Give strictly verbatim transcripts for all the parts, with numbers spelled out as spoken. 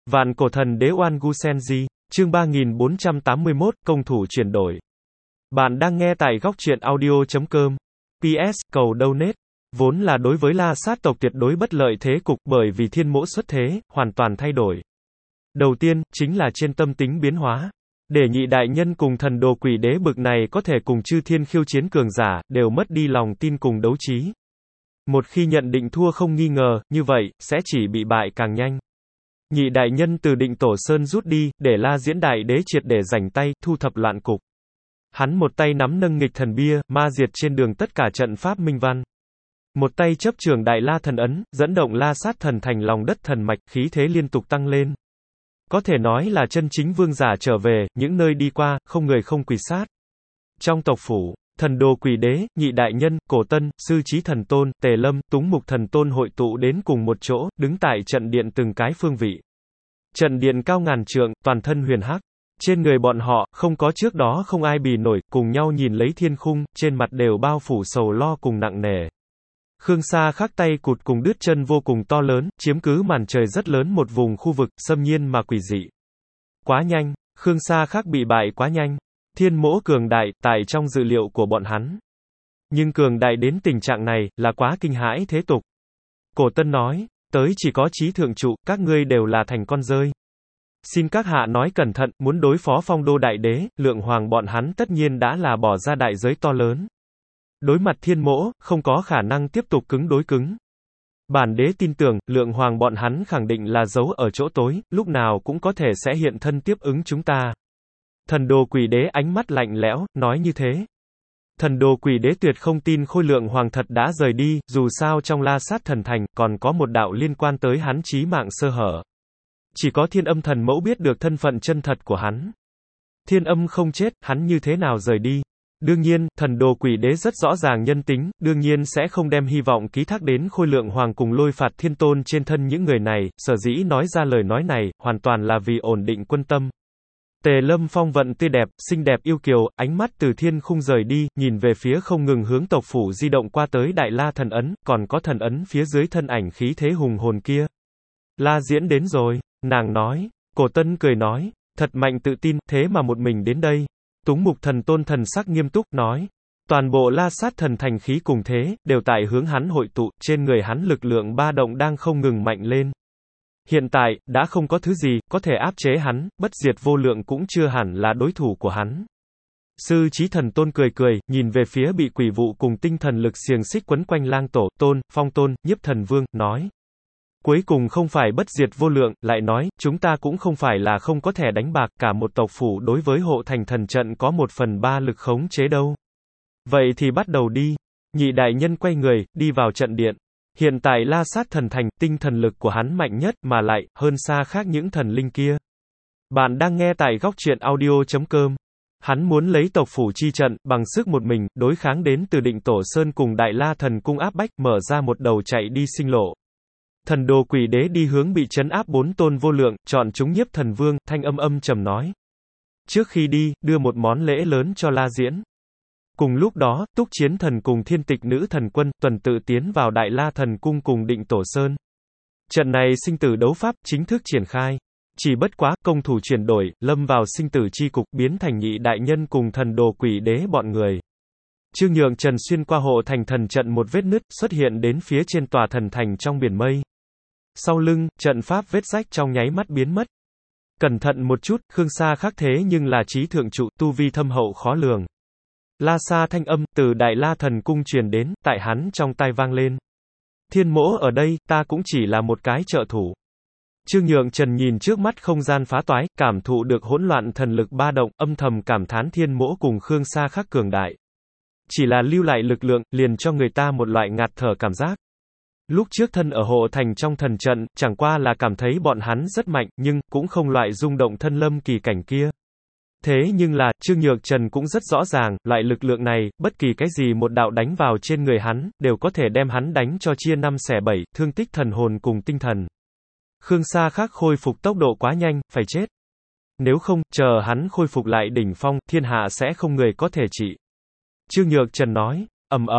Vạn cổ thần đế Oan Gu Senji, chương ba nghìn bốn trăm tám mươi mốt, công thủ chuyển đổi. Bạn đang nghe tại góc truyện audio chấm com. pê ét, cầu donate. Vốn là đối với La Sát tộc tuyệt đối bất lợi thế cục, bởi vì thiên mỗ xuất thế, hoàn toàn thay đổi. Đầu tiên, chính là trên tâm tính biến hóa. Để nhị đại nhân cùng thần đồ quỷ đế bực này có thể cùng chư thiên khiêu chiến cường giả, đều mất đi lòng tin cùng đấu trí. Một khi nhận định thua không nghi ngờ, như vậy, sẽ chỉ bị bại càng nhanh. Nhị đại nhân từ Định Tổ Sơn rút đi, để La Diễn đại đế triệt để rảnh tay, thu thập loạn cục. Hắn một tay nắm nâng nghịch thần bia, ma diệt trên đường tất cả trận pháp minh văn. Một tay chấp trường đại La thần ấn, dẫn động La Sát thần thành lòng đất thần mạch, khí thế liên tục tăng lên. Có thể nói là chân chính vương giả trở về, những nơi đi qua, không người không quỳ sát. Trong tộc phủ, thần đồ quỷ đế, nhị đại nhân, cổ tân, sư trí thần tôn, tề lâm, túng mục thần tôn hội tụ đến cùng một chỗ, đứng tại trận điện từng cái phương vị. Trận điện cao ngàn trượng, toàn thân huyền hắc. Trên người bọn họ, không có trước đó không ai bì nổi, cùng nhau nhìn lấy thiên khung, trên mặt đều bao phủ sầu lo cùng nặng nề. Khương Sa khắc tay cụt cùng đứt chân vô cùng to lớn, chiếm cứ màn trời rất lớn một vùng khu vực, xâm nhiên mà quỷ dị. Quá nhanh, Khương Sa khắc bị bại quá nhanh. Thiên mỗ cường đại, tại trong dự liệu của bọn hắn. Nhưng cường đại đến tình trạng này, là quá kinh hãi thế tục. Cổ tân nói, tới chỉ có chí thượng trụ, các ngươi đều là thành con rơi. Xin các hạ nói cẩn thận, muốn đối phó phong đô đại đế, lượng hoàng bọn hắn tất nhiên đã là bỏ ra đại giới to lớn. Đối mặt thiên mỗ, không có khả năng tiếp tục cứng đối cứng. Bản đế tin tưởng, lượng hoàng bọn hắn khẳng định là giấu ở chỗ tối, lúc nào cũng có thể sẽ hiện thân tiếp ứng chúng ta. Thần đồ quỷ đế ánh mắt lạnh lẽo, nói như thế. Thần đồ quỷ đế tuyệt không tin khôi lượng hoàng thật đã rời đi, dù sao trong La Sát thần thành, còn có một đạo liên quan tới hắn chí mạng sơ hở. Chỉ có thiên âm thần mẫu biết được thân phận chân thật của hắn. Thiên âm không chết, hắn như thế nào rời đi? Đương nhiên, thần đồ quỷ đế rất rõ ràng nhân tính, đương nhiên sẽ không đem hy vọng ký thác đến khôi lượng hoàng cùng lôi phạt thiên tôn trên thân những người này, sở dĩ nói ra lời nói này, hoàn toàn là vì ổn định quân tâm. Tề lâm phong vận tươi đẹp, xinh đẹp yêu kiều, ánh mắt từ thiên khung rời đi, nhìn về phía không ngừng hướng tộc phủ di động qua tới đại La thần ấn, còn có thần ấn phía dưới thân ảnh khí thế hùng hồn kia. La Diễn đến rồi, nàng nói. Cổ tân cười nói, thật mạnh tự tin, thế mà một mình đến đây. Túng mục thần tôn thần sắc nghiêm túc, nói. Toàn bộ La Sát thần thành khí cùng thế, đều tại hướng hắn hội tụ, trên người hắn lực lượng ba động đang không ngừng mạnh lên. Hiện tại, đã không có thứ gì, có thể áp chế hắn, bất diệt vô lượng cũng chưa hẳn là đối thủ của hắn. Sư trí thần tôn cười cười, nhìn về phía bị quỷ vụ cùng tinh thần lực xiềng xích quấn quanh lang tổ, tôn, phong tôn, nhiếp thần vương, nói. Cuối cùng không phải bất diệt vô lượng, lại nói, chúng ta cũng không phải là không có thẻ đánh bạc, cả một tộc phủ đối với hộ thành thần trận có một phần ba lực khống chế đâu. Vậy thì bắt đầu đi. Nhị đại nhân quay người, đi vào trận điện. Hiện tại La Sát thần thành, tinh thần lực của hắn mạnh nhất, mà lại, hơn xa khác những thần linh kia. Bạn đang nghe tại góc truyện audio chấm com. Hắn muốn lấy tộc phủ chi trận, bằng sức một mình, đối kháng đến từ Định Tổ Sơn cùng đại La thần cung áp bách, mở ra một đầu chạy đi sinh lộ. Thần đồ quỷ đế đi hướng bị trấn áp bốn tôn vô lượng, chọn chúng nhiếp thần vương, thanh âm âm trầm nói. Trước khi đi, đưa một món lễ lớn cho La Diễn. Cùng lúc đó, Túc Chiến thần cùng thiên tịch nữ thần quân, tuần tự tiến vào đại La thần cung cùng Định Tổ Sơn. Trận này sinh tử đấu pháp, chính thức triển khai. Chỉ bất quá, công thủ chuyển đổi, lâm vào sinh tử chi cục, biến thành nhị đại nhân cùng thần đồ quỷ đế bọn người. Trương Nhượng Trần xuyên qua hộ thành thần trận một vết nứt, xuất hiện đến phía trên tòa thần thành trong biển mây. Sau lưng, trận pháp vết rách trong nháy mắt biến mất. Cẩn thận một chút, Khương Sa khắc thế nhưng là chí thượng trụ, tu vi thâm hậu khó lường. La Sa thanh âm, từ đại La thần cung truyền đến, tại hắn trong tai vang lên. Thiên mỗ ở đây, ta cũng chỉ là một cái trợ thủ. Trương Nhượng Trần nhìn trước mắt không gian phá toái, cảm thụ được hỗn loạn thần lực ba động, âm thầm cảm thán thiên mỗ cùng Khương Sa khắc cường đại. Chỉ là lưu lại lực lượng, liền cho người ta một loại ngạt thở cảm giác. Lúc trước thân ở hộ thành trong thần trận, chẳng qua là cảm thấy bọn hắn rất mạnh, nhưng, cũng không loại rung động thân lâm kỳ cảnh kia. Thế nhưng là, Trương Nhược Trần cũng rất rõ ràng, loại lực lượng này, bất kỳ cái gì một đạo đánh vào trên người hắn, đều có thể đem hắn đánh cho chia năm xẻ bảy, thương tích thần hồn cùng tinh thần. Khương Sa khắc khôi phục tốc độ quá nhanh, phải chết. Nếu không, chờ hắn khôi phục lại đỉnh phong, thiên hạ sẽ không người có thể trị. Trương Nhược Trần nói, ầm ầm,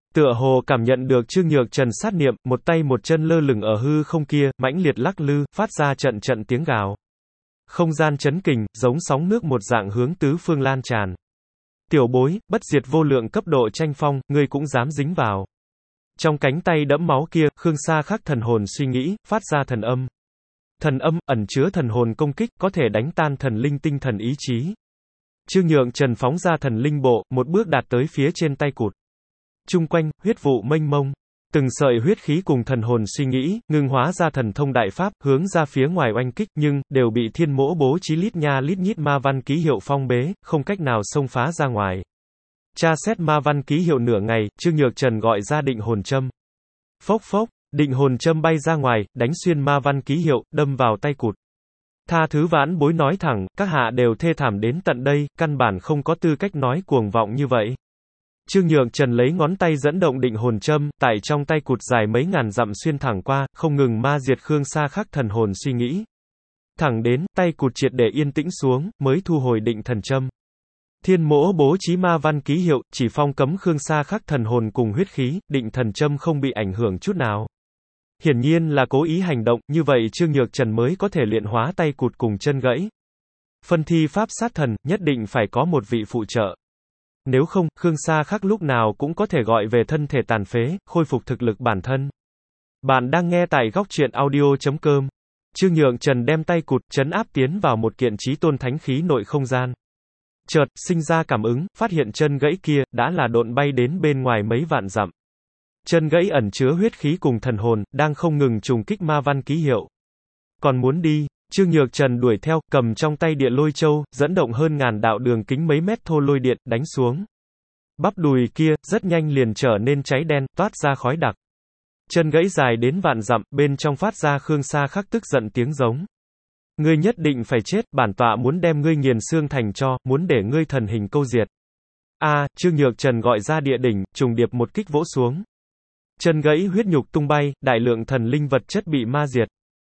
Tựa hồ cảm nhận được Trương Nhược Trần sát niệm, một tay một chân lơ lửng ở hư không kia, mãnh liệt lắc lư, phát ra trận trận tiếng gào. Không gian chấn kình, giống sóng nước một dạng hướng tứ phương lan tràn. Tiểu bối, bất diệt vô lượng cấp độ tranh phong, ngươi cũng dám dính vào. Trong cánh tay đẫm máu kia, Khương Sa khắc thần hồn suy nghĩ, phát ra thần âm. Thần âm, ẩn chứa thần hồn công kích, có thể đánh tan thần linh tinh thần ý chí. Trương Nhượng Trần phóng ra thần linh bộ, một bước đạt tới phía trên tay cụt. Trung quanh, huyết vụ mênh mông. Từng sợi huyết khí cùng thần hồn suy nghĩ, ngưng hóa ra thần thông đại pháp, hướng ra phía ngoài oanh kích, nhưng, đều bị thiên mỗ bố trí lít nha lít nhít ma văn ký hiệu phong bế, không cách nào xông phá ra ngoài. Tra xét ma văn ký hiệu nửa ngày, Trương Nhược Trần gọi ra định hồn châm. Phốc phốc, định hồn châm bay ra ngoài, đánh xuyên ma văn ký hiệu, đâm vào tay cụt. Tha thứ vãn bối nói thẳng, các hạ đều thê thảm đến tận đây, căn bản không có tư cách nói cuồng vọng như vậy. Trương Nhượng Trần lấy ngón tay dẫn động định hồn châm, tại trong tay cụt dài mấy ngàn dặm xuyên thẳng qua, không ngừng ma diệt Khương Sa khắc thần hồn suy nghĩ. Thẳng đến, tay cụt triệt để yên tĩnh xuống, mới thu hồi định thần châm. Thiên mỗ bố trí ma văn ký hiệu, chỉ phong cấm Khương Sa khắc thần hồn cùng huyết khí, định thần châm không bị ảnh hưởng chút nào. Hiển nhiên là cố ý hành động, như vậy Trương Nhược Trần mới có thể luyện hóa tay cụt cùng chân gãy. Phân thi pháp sát thần, nhất định phải có một vị phụ trợ. Nếu không, Khương Sa khắc lúc nào cũng có thể gọi về thân thể tàn phế, khôi phục thực lực bản thân. Bạn đang nghe tại góc truyện audio chấm com. Trương Nhượng Trần đem tay cụt, trấn áp tiến vào một kiện chí tôn thánh khí nội không gian. Chợt, sinh ra cảm ứng, phát hiện chân gãy kia, đã là độn bay đến bên ngoài mấy vạn dặm. Chân gãy ẩn chứa huyết khí cùng thần hồn, đang không ngừng trùng kích ma văn ký hiệu. Còn muốn đi, Trương Nhược Trần đuổi theo, cầm trong tay địa lôi châu, dẫn động hơn ngàn đạo đường kính mấy mét thô lôi điện, đánh xuống. Bắp đùi kia, rất nhanh liền trở nên cháy đen, toát ra khói đặc. Chân gãy dài đến vạn dặm, bên trong phát ra Khương Sa khắc tức giận tiếng giống. Ngươi nhất định phải chết, bản tọa muốn đem ngươi nghiền xương thành tro, muốn để ngươi thần hình câu diệt. A, à, Trương Nhược Trần gọi ra địa đỉnh, trùng điệp một kích vỗ xuống. Chân gãy huyết nhục tung bay, đại lượng thần linh vật chất bị ma diệt.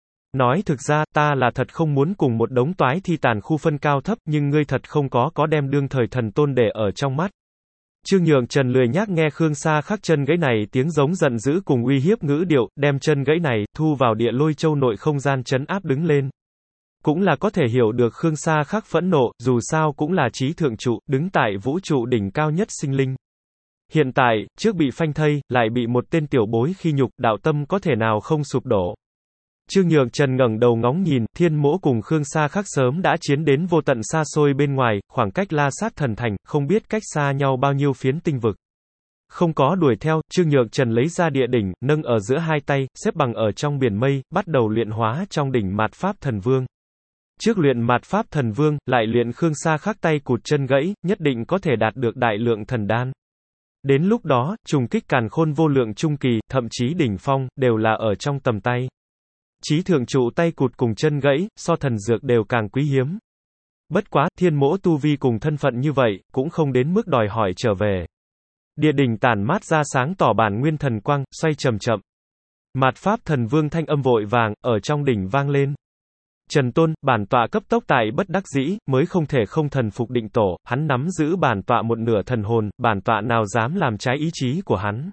Nói thực ra, ta là thật không muốn cùng một đống toái thi tàn khu phân cao thấp, nhưng ngươi thật không có có đem đương thời thần tôn để ở trong mắt. Trương Nhượng Trần lười nhác nghe Khương Sa khắc chân gãy này tiếng giống giận dữ cùng uy hiếp ngữ điệu, đem chân gãy này, thu vào địa lôi châu nội không gian trấn áp đứng lên. Cũng là có thể hiểu được Khương Sa khắc phẫn nộ, dù sao cũng là chí thượng trụ, đứng tại vũ trụ đỉnh cao nhất sinh linh. Hiện tại, trước bị phanh thây, lại bị một tên tiểu bối khi nhục, đạo tâm có thể nào không sụp đổ. Trương Nhược Trần ngẩng đầu ngóng nhìn, thiên mỗ cùng Khương Sa khắc sớm đã chiến đến vô tận xa xôi bên ngoài, khoảng cách La Sát thần thành, không biết cách xa nhau bao nhiêu phiến tinh vực. Không có đuổi theo, Trương Nhược Trần lấy ra địa đỉnh, nâng ở giữa hai tay, xếp bằng ở trong biển mây, bắt đầu luyện hóa trong đỉnh Mạt Pháp Thần Vương. Trước luyện Mạt Pháp Thần Vương, lại luyện Khương Sa khắc tay cụt chân gãy, nhất định có thể đạt được đại lượng thần đan. Đến lúc đó, trùng kích càn khôn vô lượng trung kỳ, thậm chí đỉnh phong, đều là ở trong tầm tay. Chí thượng trụ tay cụt cùng chân gãy, so thần dược đều càng quý hiếm. Bất quá, thiên mỗ tu vi cùng thân phận như vậy, cũng không đến mức đòi hỏi trở về. Địa đỉnh tản mát ra sáng tỏ bản nguyên thần quang, xoay chậm chậm. Mạt Pháp Thần Vương thanh âm vội vàng, ở trong đỉnh vang lên. Trần Tôn, bản tọa cấp tốc tại bất đắc dĩ, mới không thể không thần phục định tổ, hắn nắm giữ bản tọa một nửa thần hồn, bản tọa nào dám làm trái ý chí của hắn.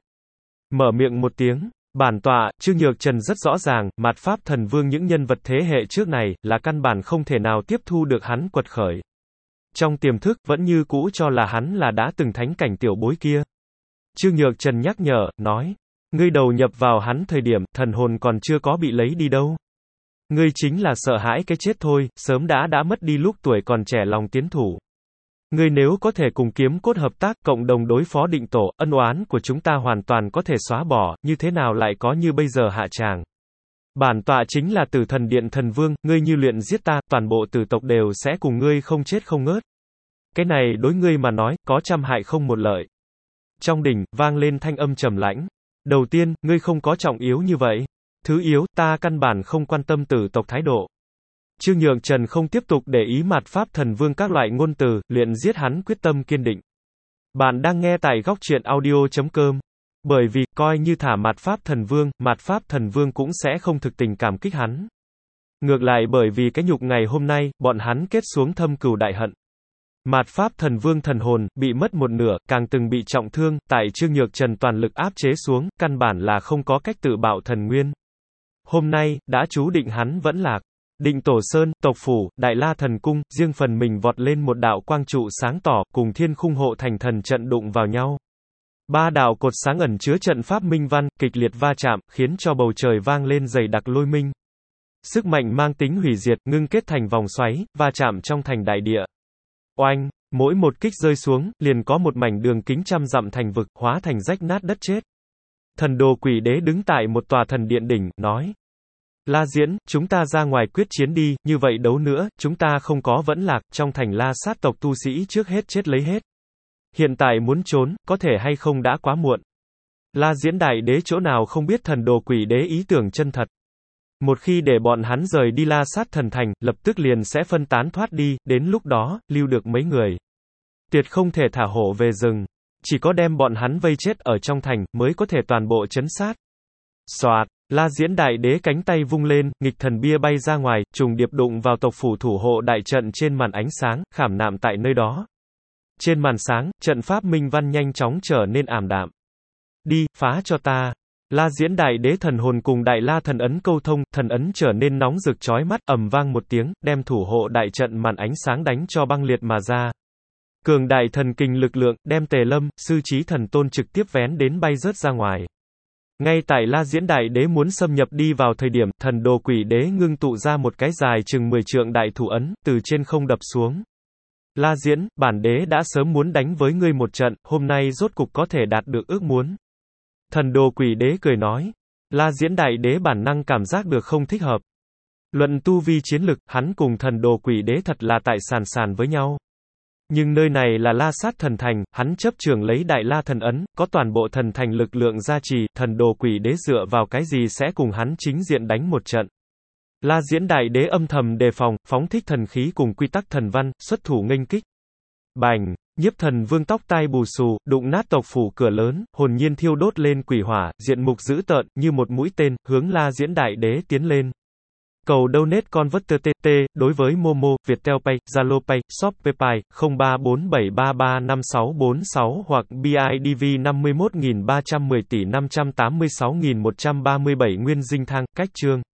Mở miệng một tiếng, bản tọa, Trương Nhược Trần rất rõ ràng, Mạt Pháp Thần Vương những nhân vật thế hệ trước này, là căn bản không thể nào tiếp thu được hắn quật khởi. Trong tiềm thức, vẫn như cũ cho là hắn là đã từng thánh cảnh tiểu bối kia. Trương Nhược Trần nhắc nhở, nói, ngươi đầu nhập vào hắn thời điểm, thần hồn còn chưa có bị lấy đi đâu. Ngươi chính là sợ hãi cái chết thôi, sớm đã đã mất đi lúc tuổi còn trẻ lòng tiến thủ. Ngươi nếu có thể cùng kiếm cốt hợp tác, cộng đồng đối phó định tổ, ân oán của chúng ta hoàn toàn có thể xóa bỏ, như thế nào lại có như bây giờ hạ tràng. Bản tọa chính là Tử Thần Điện Thần Vương, ngươi như luyện giết ta, toàn bộ tử tộc đều sẽ cùng ngươi không chết không ngớt. Cái này đối ngươi mà nói, có trăm hại không một lợi. Trong đỉnh, vang lên thanh âm trầm lãnh. Đầu tiên, ngươi không có trọng yếu như vậy. Thứ yếu, ta căn bản không quan tâm tử tộc thái độ. Trương Nhượng Trần không tiếp tục để ý Mạt Pháp Thần Vương các loại ngôn từ, luyện giết hắn quyết tâm kiên định. Bạn đang nghe tại góc truyện audio chấm com. Bởi vì, coi như thả Mạt Pháp Thần Vương, Mạt Pháp Thần Vương cũng sẽ không thực tình cảm kích hắn. Ngược lại bởi vì cái nhục ngày hôm nay, bọn hắn kết xuống thâm cừu đại hận. Mạt Pháp thần vương thần hồn, bị mất một nửa, càng từng bị trọng thương, tại Trương Nhược Trần toàn lực áp chế xuống, căn bản là không có cách tự bạo thần nguyên. Hôm nay, đã chú định hắn vẫn lạc. Định Tổ Sơn, tộc phủ, Đại La Thần Cung, riêng phần mình vọt lên một đạo quang trụ sáng tỏ, cùng thiên khung hộ thành thần trận đụng vào nhau. Ba đạo cột sáng ẩn chứa trận pháp minh văn, kịch liệt va chạm, khiến cho bầu trời vang lên dày đặc lôi minh. Sức mạnh mang tính hủy diệt, ngưng kết thành vòng xoáy, va chạm trong thành đại địa. Oanh, mỗi một kích rơi xuống, liền có một mảnh đường kính trăm dặm thành vực, hóa thành rách nát đất chết. Thần đồ quỷ đế đứng tại một tòa thần điện đỉnh, nói. La Diễn, chúng ta ra ngoài quyết chiến đi, như vậy đấu nữa, chúng ta không có vẫn lạc, trong thành La sát tộc tu sĩ trước hết chết lấy hết. Hiện tại muốn trốn, có thể hay không đã quá muộn. La Diễn đại đế chỗ nào không biết thần đồ quỷ đế ý tưởng chân thật. Một khi để bọn hắn rời đi La sát thần thành, lập tức liền sẽ phân tán thoát đi, đến lúc đó, lưu được mấy người. Tuyệt không thể thả hổ về rừng. Chỉ có đem bọn hắn vây chết ở trong thành, mới có thể toàn bộ chấn sát. Soạt, La Diễn đại đế cánh tay vung lên, nghịch thần bia bay ra ngoài, trùng điệp đụng vào tộc phủ thủ hộ đại trận trên màn ánh sáng, khảm nạm tại nơi đó. Trên màn sáng, trận pháp minh văn nhanh chóng trở nên ảm đạm. Đi, phá cho ta. La Diễn đại đế thần hồn cùng Đại La thần ấn câu thông, thần ấn trở nên nóng rực chói mắt, ầm vang một tiếng, đem thủ hộ đại trận màn ánh sáng đánh cho băng liệt mà ra. Cường đại thần kinh lực lượng, đem Tề Lâm, sư trí thần tôn trực tiếp vén đến bay rớt ra ngoài. Ngay tại La Diễn đại đế muốn xâm nhập đi vào thời điểm, thần đồ quỷ đế ngưng tụ ra một cái dài chừng mười trượng đại thủ ấn, từ trên không đập xuống. La Diễn, bản đế đã sớm muốn đánh với ngươi một trận, hôm nay rốt cục có thể đạt được ước muốn. Thần đồ quỷ đế cười nói. La Diễn đại đế bản năng cảm giác được không thích hợp. Luận tu vi chiến lực, hắn cùng thần đồ quỷ đế thật là tại sàn sàn với nhau. Nhưng nơi này là La sát thần thành, hắn chấp trường lấy Đại La thần ấn, có toàn bộ thần thành lực lượng gia trì, thần đồ quỷ đế dựa vào cái gì sẽ cùng hắn chính diện đánh một trận. La Diễn đại đế âm thầm đề phòng, phóng thích thần khí cùng quy tắc thần văn, xuất thủ nghênh kích. Bành, Nhiếp Thần Vương tóc tai bù xù, đụng nát tộc phủ cửa lớn, hồn nhiên thiêu đốt lên quỷ hỏa, diện mục dữ tợn, như một mũi tên, hướng La Diễn đại đế tiến lên. Cầu donate con vớt tê tê tê, đối với Momo, Viettel Pay, Zalo Pay, Shopee Pay, không ba bốn bảy ba ba năm sáu bốn sáu hoặc bê i đê vê năm mươi mốt nghìn ba trăm mười tỷ năm trăm tám mươi sáu nghìn một trăm ba mươi bảy Nguyên Dinh Thang, cách chương.